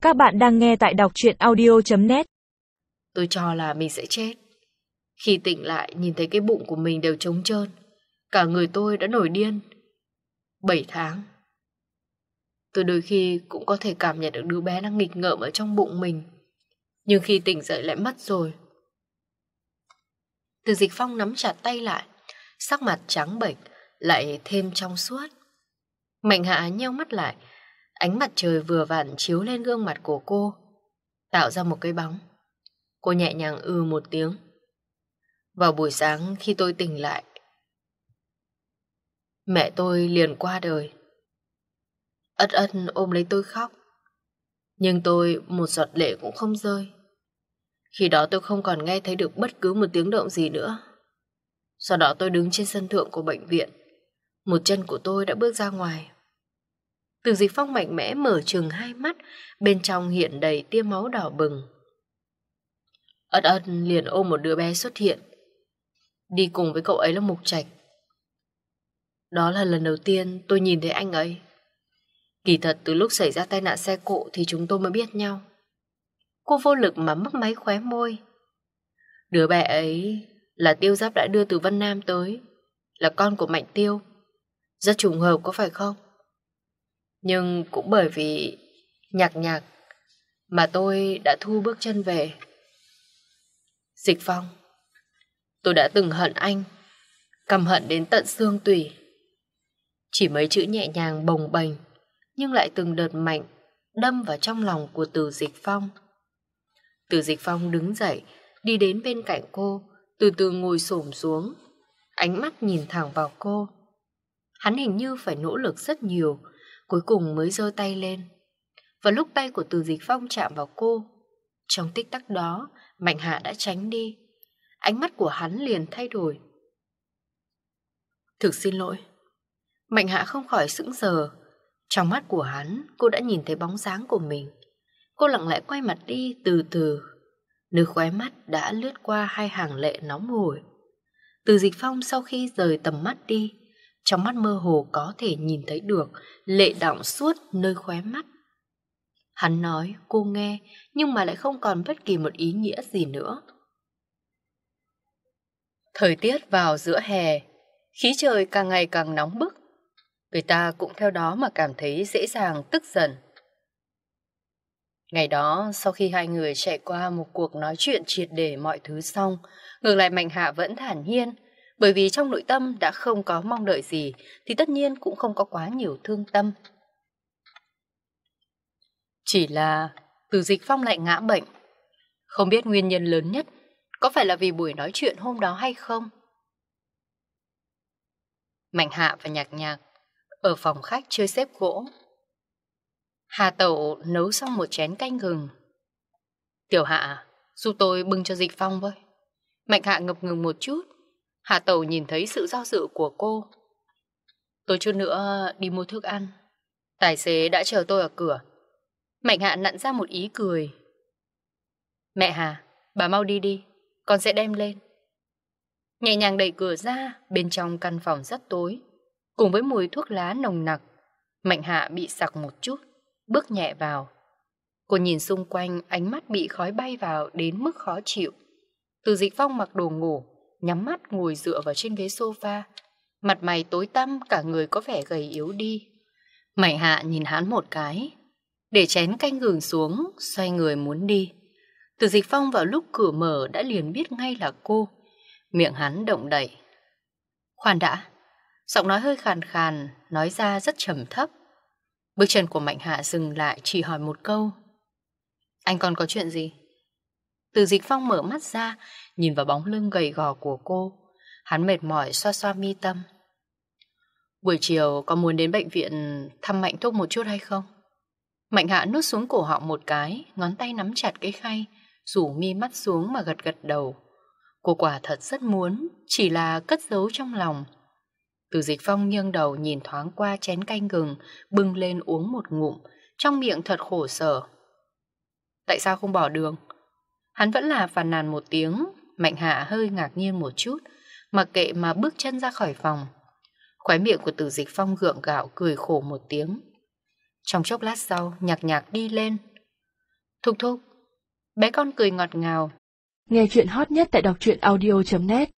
Các bạn đang nghe tại đọc truyện audio.net. Tôi cho là mình sẽ chết. Khi tỉnh lại nhìn thấy cái bụng của mình đều trống trơn. Cả người tôi đã nổi điên. 7 tháng. Tôi đôi khi cũng có thể cảm nhận được đứa bé đang nghịch ngợm ở trong bụng mình. Nhưng khi tỉnh dậy lại mất rồi. Từ Dịch Phong nắm chặt tay lại, sắc mặt trắng bệch, lại thêm trong suốt. Mạnh Hạ nheo mắt lại, ánh mặt trời vừa vặn chiếu lên gương mặt của cô, tạo ra một cái bóng. Cô nhẹ nhàng một tiếng. Vào buổi sáng khi tôi tỉnh lại, mẹ tôi liền qua đời. Ất ất ôm lấy tôi khóc. Nhưng tôi một giọt lệ cũng không rơi. Khi đó tôi không còn nghe thấy được bất cứ một tiếng động gì nữa. Sau đó tôi đứng trên sân thượng của bệnh viện. Một chân của tôi đã bước ra ngoài. Từ Dịch Phong mạnh mẽ mở trừng hai mắt, bên trong hiện đầy tia máu đỏ bừng. Ất ất liền ôm một đứa bé xuất hiện. Đi cùng với cậu ấy là Mục Trạch. Đó là lần đầu tiên tôi nhìn thấy anh ấy. Kỳ thật từ lúc xảy ra tai nạn xe cộ thì chúng tôi mới biết nhau. Cô vô lực mà mấp máy khóe môi. Đứa bé ấy là Tiêu Giáp đã đưa từ Vân Nam tới, là con của Mạnh Tiêu. Rất trùng hợp có phải không? Nhưng cũng bởi vì Nhạc Nhạc mà tôi đã thu bước chân về. Dịch Phong, tôi đã từng hận anh, căm hận đến tận xương tủy. Chỉ mấy chữ nhẹ nhàng bồng bềnh, nhưng lại từng đợt mạnh đâm vào trong lòng của Từ Dịch Phong. Từ Dịch Phong đứng dậy, đi đến bên cạnh cô, từ từ ngồi xổm xuống, ánh mắt nhìn thẳng vào cô. Hắn hình như phải nỗ lực rất nhiều, cuối cùng mới giơ tay lên. Và lúc tay của Từ Dịch Phong chạm vào cô, trong tích tắc đó, Mạnh Hạ đã tránh đi. Ánh mắt của hắn liền thay đổi. Thực xin lỗi. Mạnh Hạ không khỏi sững sờ. Trong mắt của hắn, cô đã nhìn thấy bóng dáng của mình. Cô lặng lẽ quay mặt đi từ từ. Nơi khóe mắt đã lướt qua hai hàng lệ nóng hổi. Từ Dịch Phong sau khi rời tầm mắt đi, trong mắt mơ hồ có thể nhìn thấy được lệ đọng suốt nơi khóe mắt. Hắn nói cô nghe, nhưng mà lại không còn bất kỳ một ý nghĩa gì nữa. Thời tiết vào giữa hè, khí trời càng ngày càng nóng bức. Người ta cũng theo đó mà cảm thấy dễ dàng tức giận. Ngày đó, sau khi hai người trải qua một cuộc nói chuyện triệt để mọi thứ xong, ngược lại Mạnh Hạ vẫn thản nhiên, bởi vì trong nội tâm đã không có mong đợi gì, thì tất nhiên cũng không có quá nhiều thương tâm. Chỉ là Từ Dịch Phong lại ngã bệnh. Không biết nguyên nhân lớn nhất có phải là vì buổi nói chuyện hôm đó hay không? Mạnh Hạ và Nhạc Nhạc ở phòng khách chơi xếp gỗ. Hà Tẩu nấu xong một chén canh gừng. Tiểu Hạ, giúp tôi bưng cho Dịch Phong với. Mạnh Hạ ngập ngừng một chút. Hà Tẩu nhìn thấy sự do dự của cô. Tôi chút nữa đi mua thức ăn. Tài xế đã chờ tôi ở cửa. Mạnh Hạ nặn ra một ý cười. Mẹ Hà, bà mau đi đi, con sẽ đem lên. Nhẹ nhàng đẩy cửa ra, bên trong căn phòng rất tối. Cùng với mùi thuốc lá nồng nặc, Mạnh Hạ bị sặc một chút, bước nhẹ vào. Cô nhìn xung quanh, ánh mắt bị khói bay vào đến mức khó chịu. Từ Dịch Phong mặc đồ ngủ, nhắm mắt ngồi dựa vào trên ghế sofa. Mặt mày tối tăm, cả người có vẻ gầy yếu đi. Mạnh Hạ nhìn hắn một cái, để chén canh gừng xuống, xoay người muốn đi. Từ Dịch Phong vào lúc cửa mở đã liền biết ngay là cô. Miệng hắn động đậy. Khoan đã. Giọng nói hơi khàn khàn, nói ra rất trầm thấp. Bước chân của Mạnh Hạ dừng lại, chỉ hỏi một câu. Anh còn có chuyện gì? Từ Dịch Phong mở mắt ra, nhìn vào bóng lưng gầy gò của cô. Hắn mệt mỏi xoa xoa mi tâm. Buổi chiều có muốn đến bệnh viện thăm Mạnh Thúc một chút hay không? Mạnh Hạ nuốt xuống cổ họng một cái, ngón tay nắm chặt cái khay, rủ mi mắt xuống mà gật gật đầu. Cô quả thật rất muốn, chỉ là cất giấu trong lòng. Từ Dịch Phong nghiêng đầu nhìn thoáng qua chén canh gừng, bưng lên uống một ngụm, trong miệng thật khổ sở. Tại sao không bỏ đường? Hắn vẫn là phàn nàn một tiếng. Mạnh Hạ hơi ngạc nhiên một chút, mặc kệ mà bước chân ra khỏi phòng. Khóe miệng của Từ Dịch Phong gượng gạo cười khổ một tiếng. Trong chốc lát sau, Nhạc Nhạc đi lên. Thúc thúc. Bé con cười ngọt ngào. Nghe chuyện hot nhất tại đọc truyện audio.net